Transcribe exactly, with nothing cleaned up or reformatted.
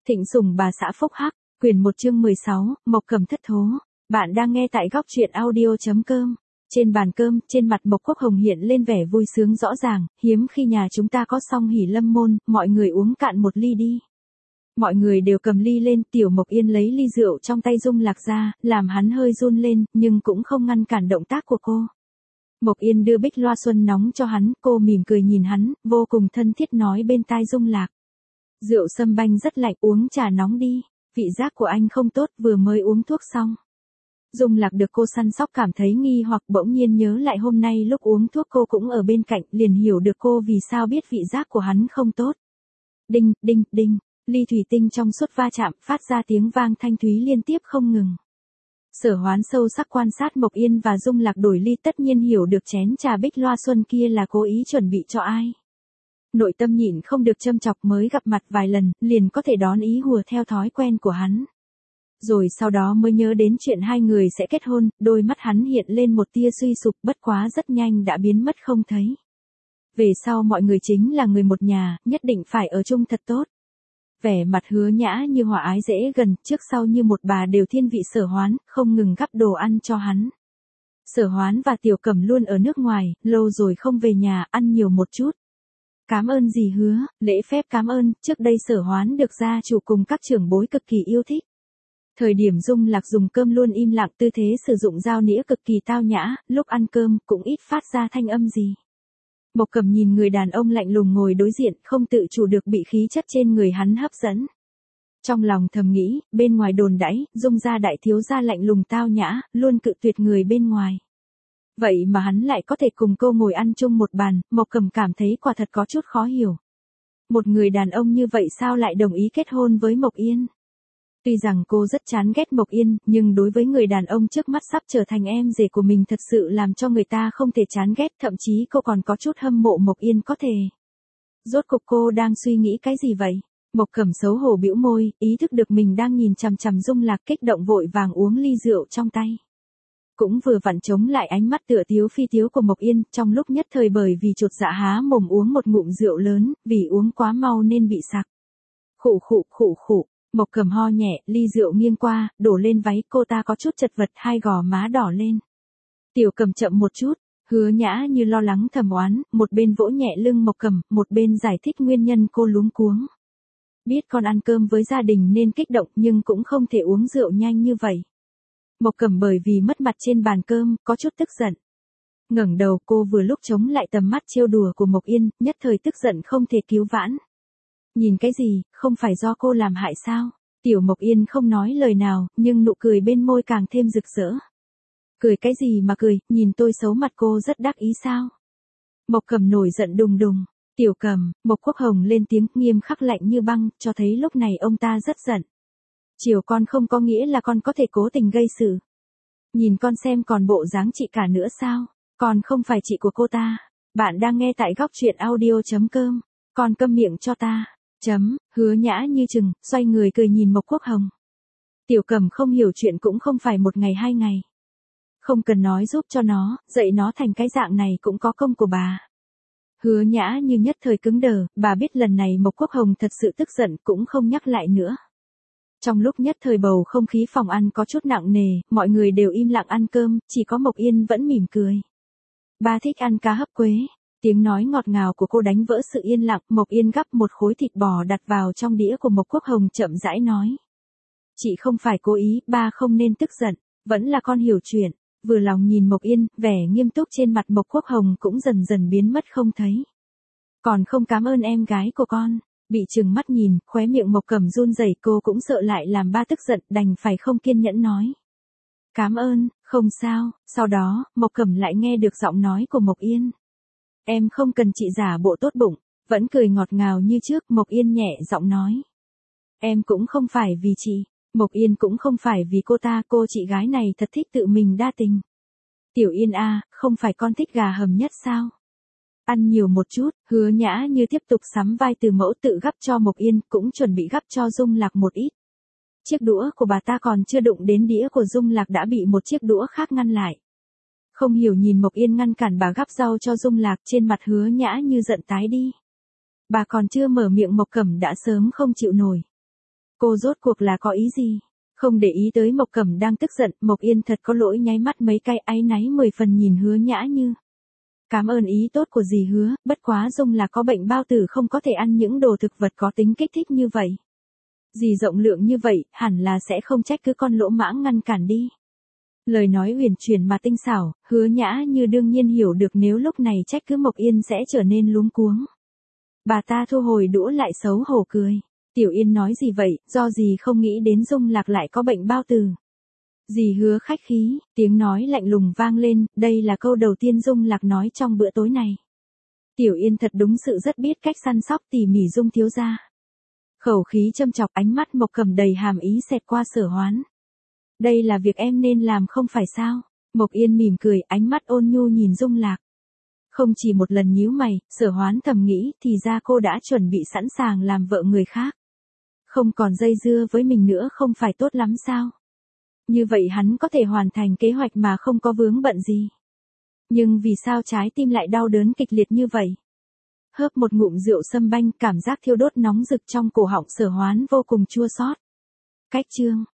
Thịnh Sủng bà xã Phúc Hắc, quyển một chương mười sáu, Mộc Cầm thất thố. Bạn đang nghe tại góc truyện audio.com. Trên bàn cơm, trên mặt Mộc Quốc Hồng hiện lên vẻ vui sướng rõ ràng, hiếm khi nhà chúng ta có song hỷ lâm môn, mọi người uống cạn một ly đi. Mọi người đều cầm ly lên, Tiểu Mộc Yên lấy ly rượu trong tay Dung Lạc ra, làm hắn hơi run lên, nhưng cũng không ngăn cản động tác của cô. Mộc Yên đưa bích loa xuân nóng cho hắn, cô mỉm cười nhìn hắn, vô cùng thân thiết nói bên tai Dung Lạc. Rượu sâm banh rất lạnh, uống trà nóng đi, vị giác của anh không tốt, vừa mới uống thuốc xong. Dung Lạc được cô săn sóc cảm thấy nghi hoặc bỗng nhiên nhớ lại hôm nay lúc uống thuốc cô cũng ở bên cạnh, liền hiểu được cô vì sao biết vị giác của hắn không tốt. Đinh, đinh, đinh, ly thủy tinh trong suốt va chạm, phát ra tiếng vang thanh thúy liên tiếp không ngừng. Sở Hoán sâu sắc quan sát Mộc Yên và Dung Lạc đổi ly, tất nhiên hiểu được chén trà bích loa xuân kia là cố ý chuẩn bị cho ai. Nội tâm nhịn không được châm chọc, mới gặp mặt vài lần, liền có thể đón ý hùa theo thói quen của hắn. Rồi sau đó mới nhớ đến chuyện hai người sẽ kết hôn, đôi mắt hắn hiện lên một tia suy sụp, bất quá rất nhanh đã biến mất không thấy. Về sau mọi người chính là người một nhà, nhất định phải ở chung thật tốt. Vẻ mặt Hứa Nhã như hòa ái dễ gần, trước sau như một bà đều thiên vị Sở Hoán, không ngừng gắp đồ ăn cho hắn. Sở Hoán và Tiểu Cẩm luôn ở nước ngoài, lâu rồi không về nhà, ăn nhiều một chút. Cám ơn dì Hứa, lễ phép cám ơn, trước đây Sở Hoán được gia chủ cùng các trưởng bối cực kỳ yêu thích. Thời điểm Dung Lạc dùng cơm luôn im lặng, tư thế sử dụng dao nĩa cực kỳ tao nhã, lúc ăn cơm cũng ít phát ra thanh âm gì. Mộc Cầm nhìn người đàn ông lạnh lùng ngồi đối diện, không tự chủ được bị khí chất trên người hắn hấp dẫn. Trong lòng thầm nghĩ, bên ngoài đồn đãi, Dung gia đại thiếu gia lạnh lùng tao nhã, luôn cự tuyệt người bên ngoài. Vậy mà hắn lại có thể cùng cô ngồi ăn chung một bàn, Mộc Cầm cảm thấy quả thật có chút khó hiểu. Một người đàn ông như vậy sao lại đồng ý kết hôn với Mộc Yên? Tuy rằng cô rất chán ghét Mộc Yên, nhưng đối với người đàn ông trước mắt sắp trở thành em rể của mình thật sự làm cho người ta không thể chán ghét, thậm chí cô còn có chút hâm mộ Mộc Yên có thể. Rốt cuộc cô đang suy nghĩ cái gì vậy? Mộc Cẩm xấu hổ bĩu môi, ý thức được mình đang nhìn chằm chằm Dung Lạc, kích động vội vàng uống ly rượu trong tay. Cũng vừa vặn chống lại ánh mắt tựa tiếu phi tiếu của Mộc Yên, trong lúc nhất thời bởi vì chột dạ há mồm uống một ngụm rượu lớn, vì uống quá mau nên bị sặc. Khụ khụ khụ khụ. Mộc Cầm ho nhẹ, ly rượu nghiêng qua, đổ lên váy, cô ta có chút chật vật, hai gò má đỏ lên. Tiểu Cầm chậm một chút, Hứa Nhã như lo lắng thầm oán, một bên vỗ nhẹ lưng Mộc Cầm, một bên giải thích nguyên nhân cô luống cuống. Biết con ăn cơm với gia đình nên kích động, nhưng cũng không thể uống rượu nhanh như vậy. Mộc Cầm bởi vì mất mặt trên bàn cơm, có chút tức giận. Ngẩng đầu, cô vừa lúc chống lại tầm mắt trêu đùa của Mộc Yên, nhất thời tức giận không thể cứu vãn. Nhìn cái gì, không phải do cô làm hại sao? Tiểu Mộc Yên không nói lời nào, nhưng nụ cười bên môi càng thêm rực rỡ. Cười cái gì mà cười, nhìn tôi xấu mặt cô rất đắc ý sao? Mộc Cầm nổi giận đùng đùng. Tiểu Cầm, Mộc Quốc Hồng lên tiếng nghiêm khắc lạnh như băng, cho thấy lúc này ông ta rất giận. Chiều con không có nghĩa là con có thể cố tình gây sự. Nhìn con xem còn bộ dáng chị cả nữa sao? Con không phải chị của cô ta. Bạn đang nghe tại góc truyện audio.com. Con câm miệng cho ta. Chấm, Hứa Nhã như chừng, xoay người cười nhìn Mộc Quốc Hồng. Tiểu Cầm không hiểu chuyện cũng không phải một ngày hai ngày. Không cần nói giúp cho nó, dạy nó thành cái dạng này cũng có công của bà. Hứa Nhã như nhất thời cứng đờ, bà biết lần này Mộc Quốc Hồng thật sự tức giận cũng không nhắc lại nữa. Trong lúc nhất thời bầu không khí phòng ăn có chút nặng nề, mọi người đều im lặng ăn cơm, chỉ có Mộc Yên vẫn mỉm cười. Ba thích ăn cá hấp quế. Tiếng nói ngọt ngào của cô đánh vỡ sự yên lặng, Mộc Yên gắp một khối thịt bò đặt vào trong đĩa của Mộc Quốc Hồng chậm rãi nói. Chị không phải cố ý, ba không nên tức giận, vẫn là con hiểu chuyện. Vừa lòng nhìn Mộc Yên, vẻ nghiêm túc trên mặt Mộc Quốc Hồng cũng dần dần biến mất không thấy. Còn không cảm ơn em gái của con. Bị trừng mắt nhìn, khóe miệng Mộc Cẩm run rẩy, cô cũng sợ lại làm ba tức giận, đành phải không kiên nhẫn nói. Cảm ơn, không sao. Sau đó, Mộc Cẩm lại nghe được giọng nói của Mộc Yên. Em không cần chị giả bộ tốt bụng, vẫn cười ngọt ngào như trước, Mộc Yên nhẹ giọng nói. Em cũng không phải vì chị, Mộc Yên cũng không phải vì cô ta, cô chị gái này thật thích tự mình đa tình. Tiểu Yên a, không phải con thích gà hầm nhất sao? Ăn nhiều một chút, Hứa Nhã như tiếp tục sắm vai từ mẫu tự gắp cho Mộc Yên, cũng chuẩn bị gắp cho Dung Lạc một ít. Chiếc đũa của bà ta còn chưa đụng đến đĩa của Dung Lạc đã bị một chiếc đũa khác ngăn lại. Không hiểu nhìn Mộc Yên ngăn cản bà gắp rau cho Dung Lạc, trên mặt Hứa Nhã như giận tái đi. Bà còn chưa mở miệng Mộc Cẩm đã sớm không chịu nổi. Cô rốt cuộc là có ý gì? Không để ý tới Mộc Cẩm đang tức giận, Mộc Yên thật có lỗi nháy mắt mấy cái áy náy mười phần nhìn Hứa Nhã Như. Cảm ơn ý tốt của dì Hứa, bất quá Dung là có bệnh bao tử không có thể ăn những đồ thực vật có tính kích thích như vậy. Dì rộng lượng như vậy, hẳn là sẽ không trách cứ con lỗ mãng ngăn cản đi. Lời nói huyền chuyển mà tinh xảo, Hứa Nhã Như đương nhiên hiểu được nếu lúc này trách cứ Mộc Yên sẽ trở nên luống cuống. Bà ta thu hồi đũa lại xấu hổ cười. Tiểu Yên nói gì vậy, do gì không nghĩ đến Dung Lạc lại có bệnh bao tử. Dì Hứa khách khí, tiếng nói lạnh lùng vang lên, đây là câu đầu tiên Dung Lạc nói trong bữa tối này. Tiểu Yên thật đúng sự rất biết cách săn sóc tỉ mỉ Dung thiếu gia. Khẩu khí châm chọc, ánh mắt Mộc Cẩm đầy hàm ý xẹt qua Sở Hoán. Đây là việc em nên làm không phải sao? Mộc Yên mỉm cười, ánh mắt ôn nhu nhìn Dung Lạc. Không chỉ một lần nhíu mày, Sở Hoán thầm nghĩ thì ra cô đã chuẩn bị sẵn sàng làm vợ người khác. Không còn dây dưa với mình nữa không phải tốt lắm sao? Như vậy hắn có thể hoàn thành kế hoạch mà không có vướng bận gì. Nhưng vì sao trái tim lại đau đớn kịch liệt như vậy? Hớp một ngụm rượu sâm banh, cảm giác thiêu đốt nóng rực trong cổ họng Sở Hoán vô cùng chua xót. Cách chương